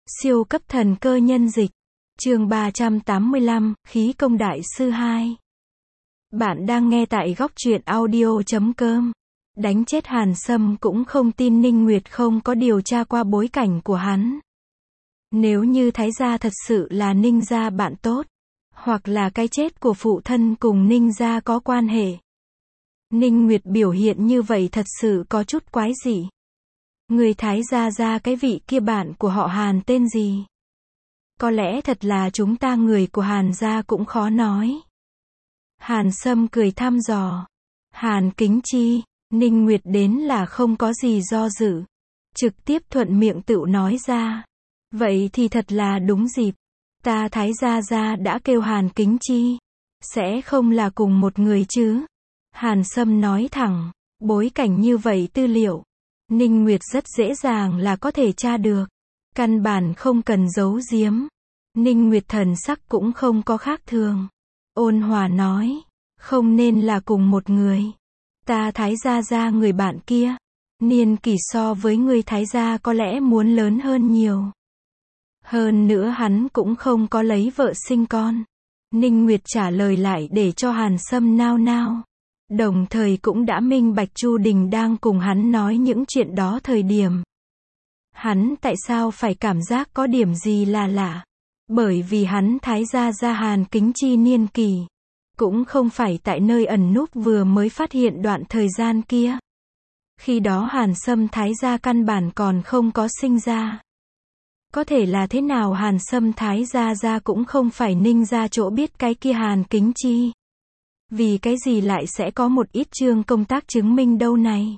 Siêu cấp thần cơ nhân dịch. Chương 385, Khí công đại sư 2. Bạn đang nghe tại góc truyện audio.com. Đánh chết Hàn Sâm cũng không tin Ninh Nguyệt không có điều tra qua bối cảnh của hắn. Nếu như Thái gia thật sự là Ninh gia bạn tốt, hoặc là cái chết của phụ thân cùng Ninh gia có quan hệ. Ninh Nguyệt biểu hiện như vậy thật sự có chút quái dị. Người Thái gia ra cái vị kia bạn của họ Hàn tên gì? Có lẽ thật là chúng ta người của Hàn gia cũng khó nói. Hàn Sâm cười thăm dò. Hàn Kính Chi, Ninh Nguyệt đến là không có gì do dự. Trực tiếp thuận miệng tự nói ra. Vậy thì thật là đúng dịp. Ta Thái gia đã kêu Hàn Kính Chi. Sẽ không là cùng một người chứ? Hàn Sâm nói thẳng. Bối cảnh như vậy tư liệu. Ninh Nguyệt rất dễ dàng là có thể tra được. Căn bản không cần giấu giếm. Ninh Nguyệt thần sắc cũng không có khác thường. Ôn hòa nói. Không nên là cùng một người. Ta Thái gia người bạn kia. Niên kỷ so với người Thái gia có lẽ muốn lớn hơn nhiều. Hơn nữa hắn cũng không có lấy vợ sinh con. Ninh Nguyệt trả lời lại để cho Hàn Sâm nao nao. Đồng thời cũng đã minh bạch Chu Đình đang cùng hắn nói những chuyện đó thời điểm. Hắn tại sao phải cảm giác có điểm gì là lạ? Bởi vì hắn Thái gia Hàn Kính Chi niên kỳ. Cũng không phải tại nơi ẩn núp vừa mới phát hiện đoạn thời gian kia. Khi đó Hàn Sâm Thái gia căn bản còn không có sinh ra. Có thể là thế nào Hàn Sâm Thái gia cũng không phải Ninh gia chỗ biết cái kia Hàn Kính Chi. Vì cái gì lại sẽ có một ít chương công tác chứng minh đâu này?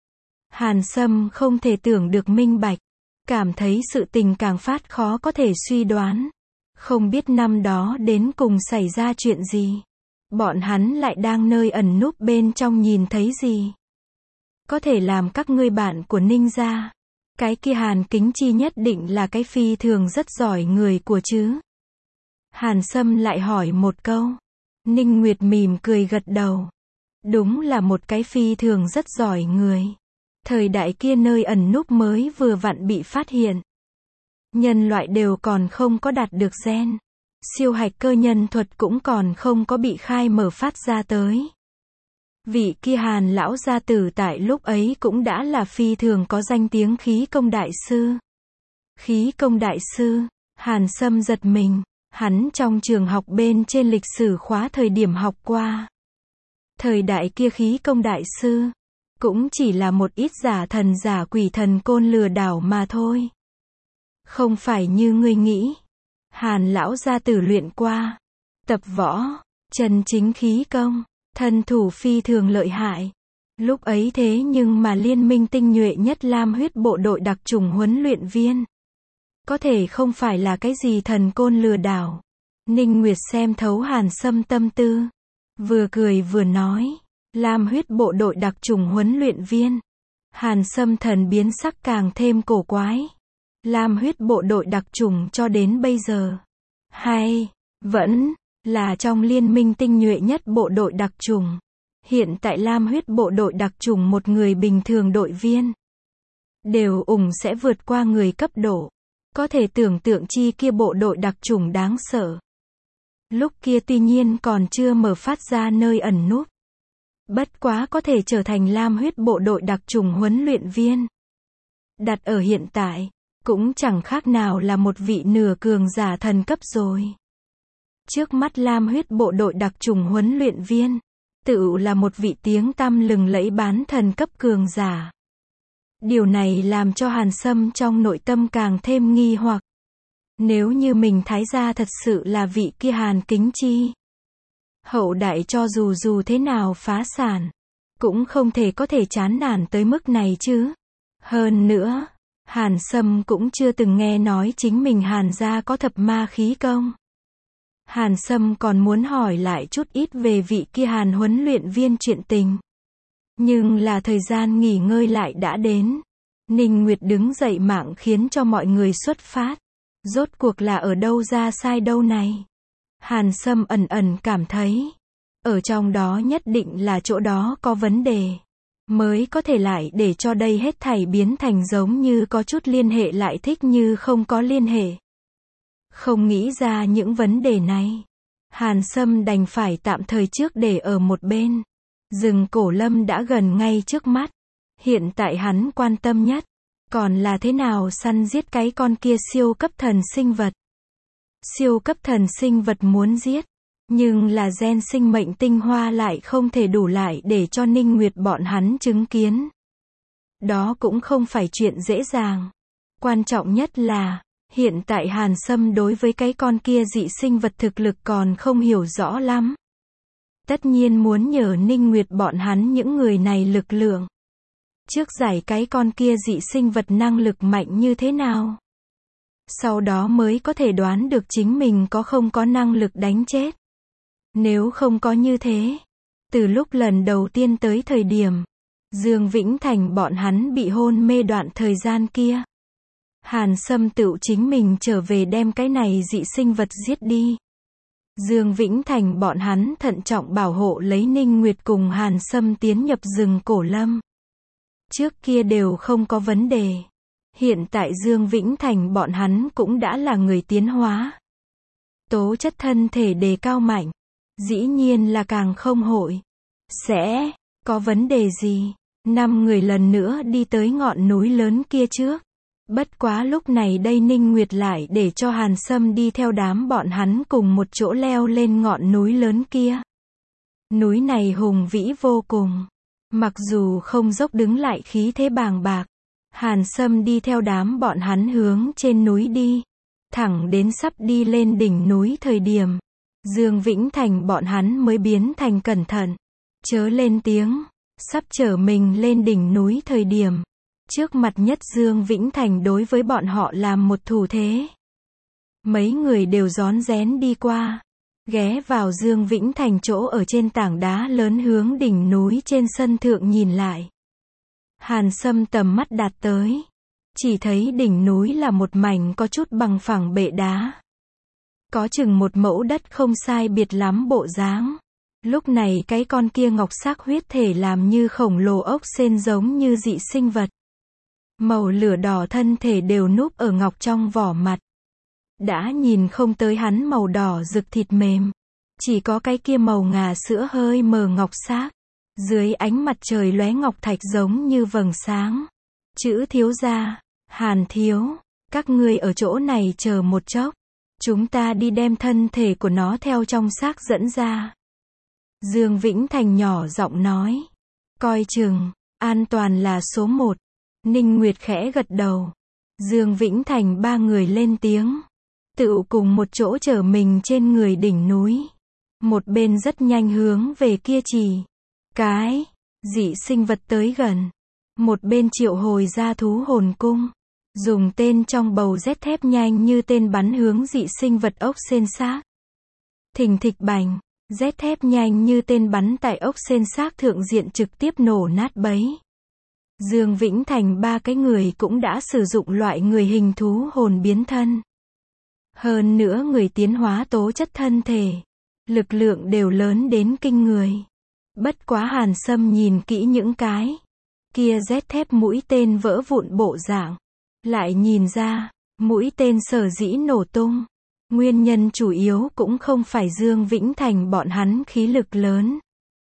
Hàn Sâm không thể tưởng được minh bạch. Cảm thấy sự tình càng phát khó có thể suy đoán. Không biết năm đó đến cùng xảy ra chuyện gì. Bọn hắn lại đang nơi ẩn núp bên trong nhìn thấy gì. Có thể làm các ngươi bạn của Ninh gia. Cái kia Hàn Kính Chi nhất định là cái phi thường rất giỏi người của chứ. Hàn Sâm lại hỏi một câu. Ninh Nguyệt mỉm cười gật đầu. Đúng là một cái phi thường rất giỏi người. Thời đại kia nơi ẩn núp mới vừa vặn bị phát hiện. Nhân loại đều còn không có đạt được gen. Siêu hạch cơ nhân thuật cũng còn không có bị khai mở phát ra tới. Vị kia Hàn lão gia tử tại lúc ấy cũng đã là phi thường có danh tiếng khí công đại sư. Khí công đại sư, Hàn Sâm giật mình. Hắn trong trường học bên trên lịch sử khóa thời điểm học qua. Thời đại kia khí công đại sư, cũng chỉ là một ít giả thần giả quỷ thần côn lừa đảo mà thôi. Không phải như ngươi nghĩ. Hàn lão gia tử luyện qua, tập võ, chân chính khí công, thân thủ phi thường lợi hại. Lúc ấy thế nhưng mà liên minh tinh nhuệ nhất Lam huyết bộ đội đặc chủng huấn luyện viên. Có thể không phải là cái gì thần côn lừa đảo. Ninh Nguyệt xem thấu Hàn Sâm tâm tư. Vừa cười vừa nói. Lam huyết bộ đội đặc chủng huấn luyện viên. Hàn Sâm thần biến sắc càng thêm cổ quái. Lam huyết bộ đội đặc chủng cho đến bây giờ. Hay, vẫn, là trong liên minh tinh nhuệ nhất bộ đội đặc chủng. Hiện tại Lam huyết bộ đội đặc chủng một người bình thường đội viên. Đều sẽ vượt qua người cấp độ. Có thể tưởng tượng chi kia bộ đội đặc chủng đáng sợ. Lúc kia tuy nhiên còn chưa mở phát ra nơi ẩn núp. Bất quá có thể trở thành Lam huyết bộ đội đặc chủng huấn luyện viên. Đặt ở hiện tại, cũng chẳng khác nào là một vị nửa cường giả thần cấp rồi. Trước mắt Lam huyết bộ đội đặc chủng huấn luyện viên, tự là một vị tiếng tăm lừng lẫy bán thần cấp cường giả. Điều này làm cho Hàn Sâm trong nội tâm càng thêm nghi hoặc. Nếu như mình Thái gia thật sự là vị kia Hàn Kính Chi. Hậu đại cho dù thế nào phá sản, cũng không thể có thể chán nản tới mức này chứ. Hơn nữa, Hàn Sâm cũng chưa từng nghe nói chính mình Hàn gia có thập ma khí công. Hàn Sâm còn muốn hỏi lại chút ít về vị kia Hàn huấn luyện viên chuyện tình. Nhưng là thời gian nghỉ ngơi lại đã đến. Ninh Nguyệt đứng dậy mạng khiến cho mọi người xuất phát. Rốt cuộc là ở đâu ra sai đâu này? Hàn Sâm ẩn cảm thấy. Ở trong đó nhất định là chỗ đó có vấn đề. mới có thể lại để cho đây hết thảy biến thành giống như có chút liên hệ lại thích như không có liên hệ. Không nghĩ ra những vấn đề này, Hàn Sâm đành phải tạm thời trước để ở một bên. Rừng Cổ Lâm đã gần ngay trước mắt. Hiện tại hắn quan tâm nhất, còn là thế nào săn giết cái con kia siêu cấp thần sinh vật. Siêu cấp thần sinh vật muốn giết, nhưng là gen sinh mệnh tinh hoa lại không thể đủ lại để cho Ninh Nguyệt bọn hắn chứng kiến. Đó cũng không phải chuyện dễ dàng. Quan trọng nhất là, hiện tại Hàn Sâm đối với cái con kia dị sinh vật thực lực còn không hiểu rõ lắm. Tất nhiên muốn nhờ Ninh Nguyệt bọn hắn những người này lực lượng. Trước giải cái con kia dị sinh vật năng lực mạnh như thế nào. Sau đó mới có thể đoán được chính mình có không có năng lực đánh chết. Nếu không có như thế, từ lúc lần đầu tiên tới thời điểm Dương Vĩnh Thành bọn hắn bị hôn mê đoạn thời gian kia, Hàn Sâm tự chính mình trở về đem cái này dị sinh vật giết đi. Dương Vĩnh Thành bọn hắn thận trọng bảo hộ lấy Ninh Nguyệt cùng Hàn Sâm tiến nhập rừng Cổ Lâm. Trước kia đều không có vấn đề. Hiện tại Dương Vĩnh Thành bọn hắn cũng đã là người tiến hóa. Tố chất thân thể đề cao mạnh. Dĩ nhiên là càng không hội sẽ có vấn đề gì. 5 người lần nữa đi tới ngọn núi lớn kia trước. Bất quá lúc này đây Ninh Nguyệt lại để cho Hàn Sâm đi theo đám bọn hắn cùng một chỗ leo lên ngọn núi lớn kia. Núi này hùng vĩ vô cùng. Mặc dù không dốc đứng lại khí thế bàng bạc, Hàn Sâm đi theo đám bọn hắn hướng trên núi đi. Thẳng đến sắp đi lên đỉnh núi thời điểm, Dương Vĩnh Thành bọn hắn mới biến thành cẩn thận. Chớ lên tiếng, sắp chở mình lên đỉnh núi thời điểm. Trước mặt nhất Dương Vĩnh Thành đối với bọn họ làm một thủ thế. Mấy người đều rón rén đi qua. Ghé vào Dương Vĩnh Thành chỗ ở trên tảng đá lớn hướng đỉnh núi trên sân thượng nhìn lại. Hàn Sâm tầm mắt đạt tới. Chỉ thấy đỉnh núi là một mảnh có chút bằng phẳng bệ đá. Có chừng một mẫu đất không sai biệt lắm bộ dáng. Lúc này cái con kia ngọc sắc huyết thể làm như khổng lồ ốc sên giống như dị sinh vật. Màu lửa đỏ thân thể đều núp ở ngọc trong vỏ mặt. Đã nhìn không tới hắn màu đỏ rực thịt mềm. Chỉ có cái kia màu ngà sữa hơi mờ ngọc xác. Dưới ánh mặt trời lóe ngọc thạch giống như vầng sáng. Chữ thiếu gia, Hàn thiếu, các ngươi ở chỗ này chờ một chốc. Chúng ta đi đem thân thể của nó theo trong xác dẫn ra. Dương Vĩnh Thành nhỏ giọng nói. Coi chừng, an toàn là số 1. Ninh Nguyệt khẽ gật đầu. Dương Vĩnh Thành ba người lên tiếng. Tự cùng một chỗ chở mình trên người đỉnh núi. Một bên rất nhanh hướng về kia chỉ. Cái, dị sinh vật tới gần. Một bên triệu hồi ra thú hồn cung. Dùng tên trong bầu rét thép nhanh như tên bắn hướng dị sinh vật ốc sên xác. Thình thịch bành, rét thép nhanh như tên bắn tại ốc sên xác thượng diện trực tiếp nổ nát bấy. Dương Vĩnh Thành ba cái người cũng đã sử dụng loại người hình thú hồn biến thân. Hơn nữa người tiến hóa tố chất thân thể, lực lượng đều lớn đến kinh người. Bất quá Hàn Sâm nhìn kỹ những cái kia rét thép mũi tên vỡ vụn bộ dạng, lại nhìn ra, mũi tên sở dĩ nổ tung. Nguyên nhân chủ yếu cũng không phải Dương Vĩnh Thành bọn hắn khí lực lớn,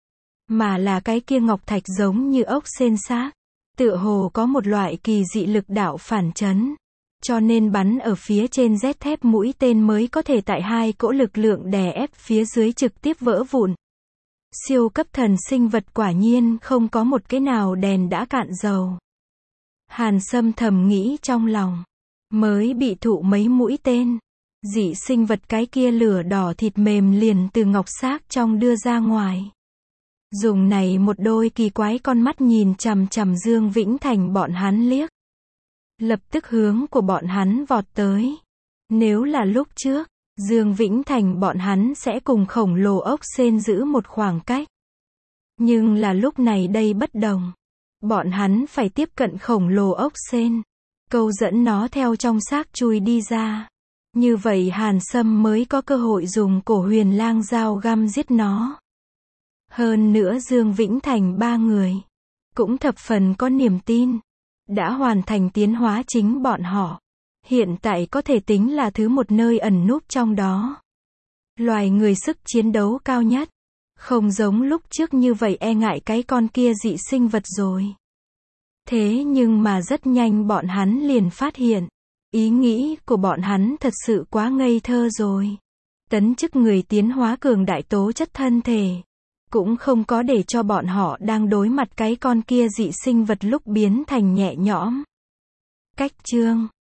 mà là cái kia ngọc thạch giống như ốc sên xác. Tựa hồ có một loại kỳ dị lực đạo phản chấn. Cho nên bắn ở phía trên rét thép mũi tên mới có thể tại hai cỗ lực lượng đè ép phía dưới trực tiếp vỡ vụn. Siêu cấp thần sinh vật quả nhiên không có một cái nào đèn đã cạn dầu. Hàn Sâm thầm nghĩ trong lòng. Mới bị thụ mấy mũi tên. Dị sinh vật cái kia lửa đỏ thịt mềm liền từ ngọc xác trong đưa ra ngoài. Dùng này một đôi kỳ quái con mắt nhìn chằm chằm Dương Vĩnh Thành bọn hắn liếc. Lập tức hướng của bọn hắn vọt tới. Nếu là lúc trước, Dương Vĩnh Thành bọn hắn sẽ cùng khổng lồ ốc sên giữ một khoảng cách. Nhưng là lúc này đây bất đồng. Bọn hắn phải tiếp cận khổng lồ ốc sên. Câu dẫn nó theo trong xác chui đi ra. Như vậy Hàn Sâm mới có cơ hội dùng cổ huyền lang dao găm giết nó. Hơn nữa Dương Vĩnh Thành ba người cũng thập phần có niềm tin, đã hoàn thành tiến hóa chính bọn họ. Hiện tại có thể tính là thứ một nơi ẩn núp trong đó. Loài người sức chiến đấu cao nhất. Không giống lúc trước như vậy e ngại cái con kia dị sinh vật rồi. Thế nhưng mà rất nhanh bọn hắn liền phát hiện. Ý nghĩ của bọn hắn thật sự quá ngây thơ rồi. Tấn chức người tiến hóa cường đại tố chất thân thể. Cũng không có để cho bọn họ đang đối mặt cái con kia dị sinh vật lúc biến thành nhẹ nhõm. Cách chương